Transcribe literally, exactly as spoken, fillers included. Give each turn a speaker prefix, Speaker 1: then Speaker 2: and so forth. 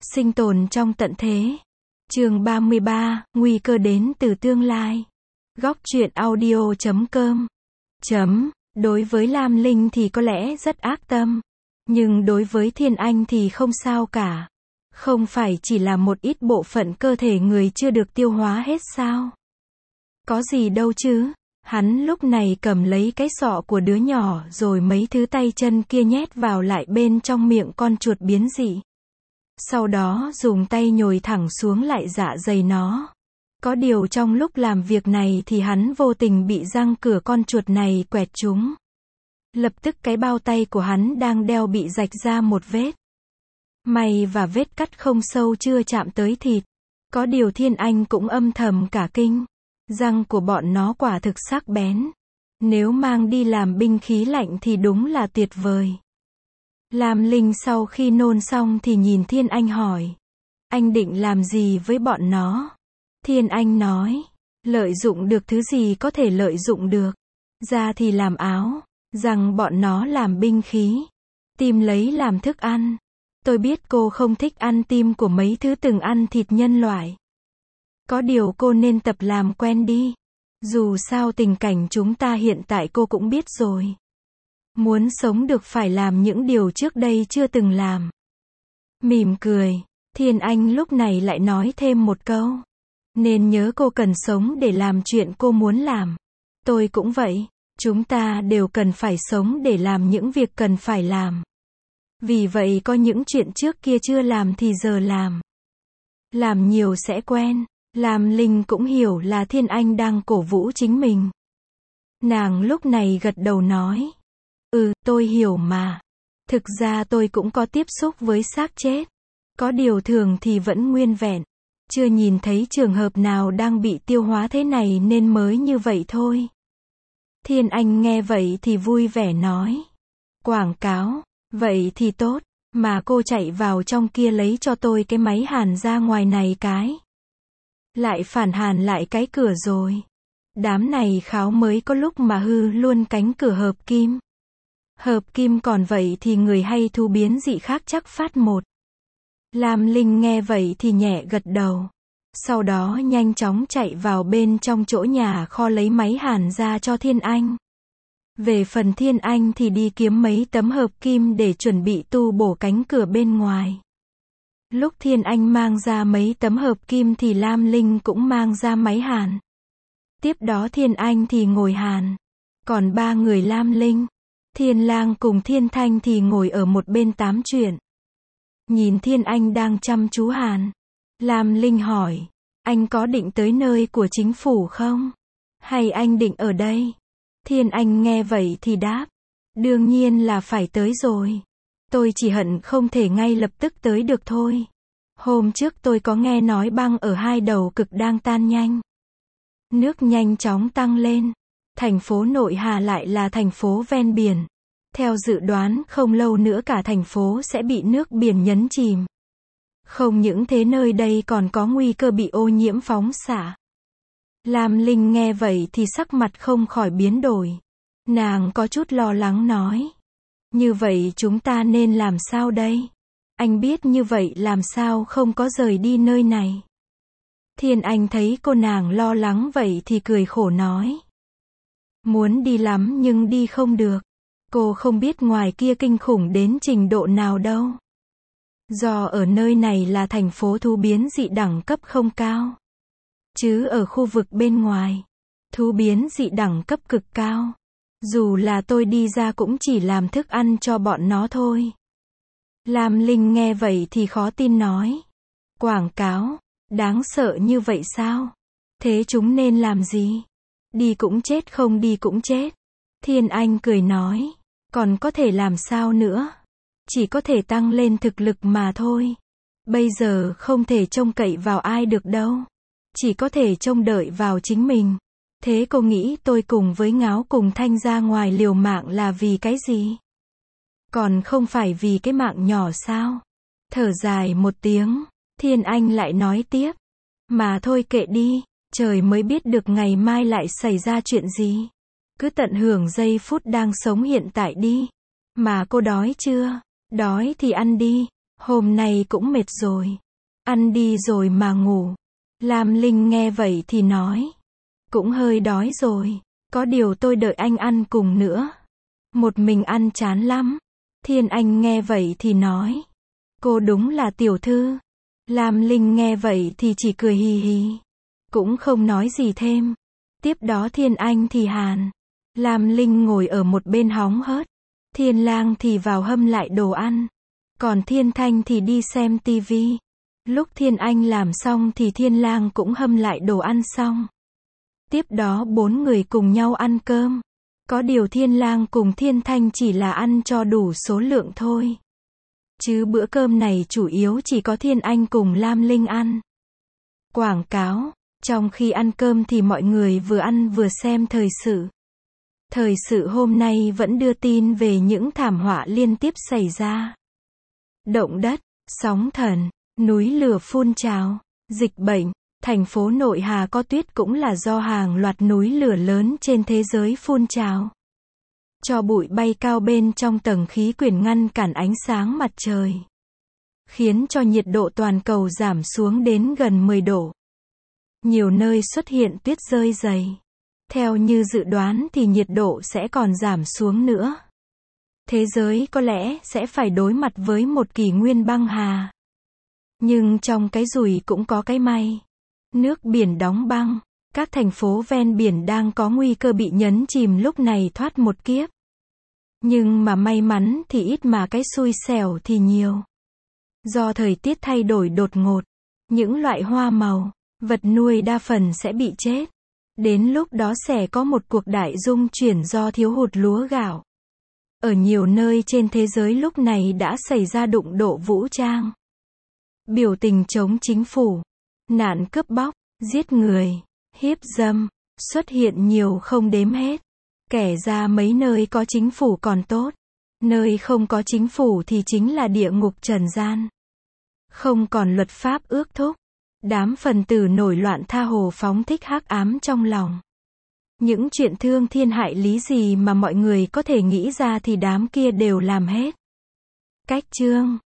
Speaker 1: Sinh tồn trong tận thế. Chương ba mươi ba, nguy cơ đến từ tương lai. Góc truyện audio chấm com. Chấm, đối với Lam Linh thì có lẽ rất ác tâm. Nhưng đối với Thiên Anh thì không sao cả. Không phải chỉ là một ít bộ phận cơ thể người chưa được tiêu hóa hết sao? Có gì đâu chứ. Hắn lúc này cầm lấy cái sọ của đứa nhỏ rồi mấy thứ tay chân kia nhét vào lại bên trong miệng con chuột biến dị. Sau đó dùng tay nhồi thẳng xuống lại dạ dày nó. Có điều trong lúc làm việc này thì hắn vô tình bị răng cửa con chuột này quẹt trúng. Lập tức cái bao tay của hắn đang đeo bị rạch ra một vết. May và vết cắt không sâu chưa chạm tới thịt. Có điều Thiên Anh cũng âm thầm cả kinh. Răng của bọn nó quả thực sắc bén. Nếu mang đi làm binh khí lạnh thì đúng là tuyệt vời. Lam Linh sau khi nôn xong thì nhìn Thiên Anh hỏi. Anh định làm gì với bọn nó? Thiên Anh nói. Lợi dụng được thứ gì có thể lợi dụng được. Da thì làm áo. Răng bọn nó làm binh khí. Tim lấy làm thức ăn. Tôi biết cô không thích ăn tim của mấy thứ từng ăn thịt nhân loại. Có điều cô nên tập làm quen đi. Dù sao tình cảnh chúng ta hiện tại cô cũng biết rồi. Muốn sống được phải làm những điều trước đây chưa từng làm. Mỉm cười, Thiên Anh lúc này lại nói thêm một câu. Nên nhớ cô cần sống để làm chuyện cô muốn làm. Tôi cũng vậy, chúng ta đều cần phải sống để làm những việc cần phải làm. Vì vậy có những chuyện trước kia chưa làm thì giờ làm. Làm nhiều sẽ quen. Lam Linh cũng hiểu là Thiên Anh đang cổ vũ chính mình. Nàng lúc này gật đầu nói. Ừ, tôi hiểu mà. Thực ra tôi cũng có tiếp xúc với xác chết. Có điều thường thì vẫn nguyên vẹn. Chưa nhìn thấy trường hợp nào đang bị tiêu hóa thế này nên mới như vậy thôi. Thiên Anh nghe vậy thì vui vẻ nói. Quảng cáo, vậy thì tốt. Mà cô chạy vào trong kia lấy cho tôi cái máy hàn ra ngoài này cái. Lại phản hàn lại cái cửa rồi. Đám này kháo mới có lúc mà hư luôn cánh cửa hợp kim. Hợp kim còn vậy thì người hay thú biến dị khác chắc phát một. Lam Linh nghe vậy thì nhẹ gật đầu. Sau đó nhanh chóng chạy vào bên trong chỗ nhà kho lấy máy hàn ra cho Thiên Anh. Về phần Thiên Anh thì đi kiếm mấy tấm hợp kim để chuẩn bị tu bổ cánh cửa bên ngoài. Lúc Thiên Anh mang ra mấy tấm hợp kim thì Lam Linh cũng mang ra máy hàn. Tiếp đó Thiên Anh thì ngồi hàn. Còn ba người Lam Linh, Thiên Lang cùng Thiên Thanh thì ngồi ở một bên tám chuyện. Nhìn Thiên Anh đang chăm chú hàn. Lam Linh hỏi, anh có định tới nơi của chính phủ không? Hay anh định ở đây? Thiên Anh nghe vậy thì đáp, đương nhiên là phải tới rồi. Tôi chỉ hận không thể ngay lập tức tới được thôi. Hôm trước tôi có nghe nói băng ở hai đầu cực đang tan nhanh. Nước nhanh chóng tăng lên. Thành phố Nội Hà lại là thành phố ven biển. Theo dự đoán không lâu nữa cả thành phố sẽ bị nước biển nhấn chìm. Không những thế nơi đây còn có nguy cơ bị ô nhiễm phóng xạ. Lam Linh nghe vậy thì sắc mặt không khỏi biến đổi. Nàng có chút lo lắng nói. Như vậy chúng ta nên làm sao đây? Anh biết như vậy làm sao không có rời đi nơi này? Thiên Anh thấy cô nàng lo lắng vậy thì cười khổ nói. Muốn đi lắm nhưng đi không được. Cô không biết ngoài kia kinh khủng đến trình độ nào đâu. Do ở nơi này là thành phố thú biến dị đẳng cấp không cao. Chứ ở khu vực bên ngoài, thú biến dị đẳng cấp cực cao. Dù là tôi đi ra cũng chỉ làm thức ăn cho bọn nó thôi. Lam Linh nghe vậy thì khó tin nói. Quảng cáo, đáng sợ như vậy sao? Thế chúng nên làm gì? Đi cũng chết không đi cũng chết. Thiên Anh cười nói. Còn có thể làm sao nữa? Chỉ có thể tăng lên thực lực mà thôi. Bây giờ không thể trông cậy vào ai được đâu. Chỉ có thể trông đợi vào chính mình. Thế cô nghĩ tôi cùng với Ngáo cùng Thanh ra ngoài liều mạng là vì cái gì? Còn không phải vì cái mạng nhỏ sao? Thở dài một tiếng, Thiên Anh lại nói tiếp. Mà thôi kệ đi, trời mới biết được ngày mai lại xảy ra chuyện gì. Cứ tận hưởng giây phút đang sống hiện tại đi. Mà cô đói chưa? Đói thì ăn đi. Hôm nay cũng mệt rồi. Ăn đi rồi mà ngủ. Lam Linh nghe vậy thì nói. Cũng hơi đói rồi. Có điều tôi đợi anh ăn cùng nữa. Một mình ăn chán lắm. Thiên Anh nghe vậy thì nói. Cô đúng là tiểu thư. Lam Linh nghe vậy thì chỉ cười hì hì. Cũng không nói gì thêm. Tiếp đó Thiên Anh thì hàn. Lam Linh ngồi ở một bên hóng hớt. Thiên Lang thì vào hâm lại đồ ăn. Còn Thiên Thanh thì đi xem tivi. Lúc Thiên Anh làm xong thì Thiên Lang cũng hâm lại đồ ăn xong. Tiếp đó bốn người cùng nhau ăn cơm. Có điều Thiên Lang cùng Thiên Thanh chỉ là ăn cho đủ số lượng thôi. Chứ bữa cơm này chủ yếu chỉ có Thiên Anh cùng Lam Linh ăn. Quảng cáo. Trong khi ăn cơm thì mọi người vừa ăn vừa xem thời sự. Thời sự hôm nay vẫn đưa tin về những thảm họa liên tiếp xảy ra. Động đất, sóng thần, núi lửa phun trào, dịch bệnh, thành phố Nội Hà có tuyết cũng là do hàng loạt núi lửa lớn trên thế giới phun trào. Cho bụi bay cao bên trong tầng khí quyển ngăn cản ánh sáng mặt trời. Khiến cho nhiệt độ toàn cầu giảm xuống đến gần mười độ. Nhiều nơi xuất hiện tuyết rơi dày. Theo như dự đoán thì nhiệt độ sẽ còn giảm xuống nữa. Thế giới có lẽ sẽ phải đối mặt với một kỷ nguyên băng hà. Nhưng trong cái rủi cũng có cái may. Nước biển đóng băng, các thành phố ven biển đang có nguy cơ bị nhấn chìm lúc này thoát một kiếp. Nhưng mà may mắn thì ít mà cái xui xẻo thì nhiều. Do thời tiết thay đổi đột ngột, những loại hoa màu, vật nuôi đa phần sẽ bị chết. Đến lúc đó sẽ có một cuộc đại dung chuyển do thiếu hụt lúa gạo. Ở nhiều nơi trên thế giới lúc này đã xảy ra đụng độ vũ trang. Biểu tình chống chính phủ, nạn cướp bóc, giết người, hiếp dâm, xuất hiện nhiều không đếm hết. Kể ra mấy nơi có chính phủ còn tốt. Nơi không có chính phủ thì chính là địa ngục trần gian. Không còn luật pháp ước thúc. Đám phần tử nổi loạn tha hồ phóng thích hắc ám trong lòng. Những chuyện thương thiên hại lý gì mà mọi người có thể nghĩ ra thì đám kia đều làm hết. Cách chương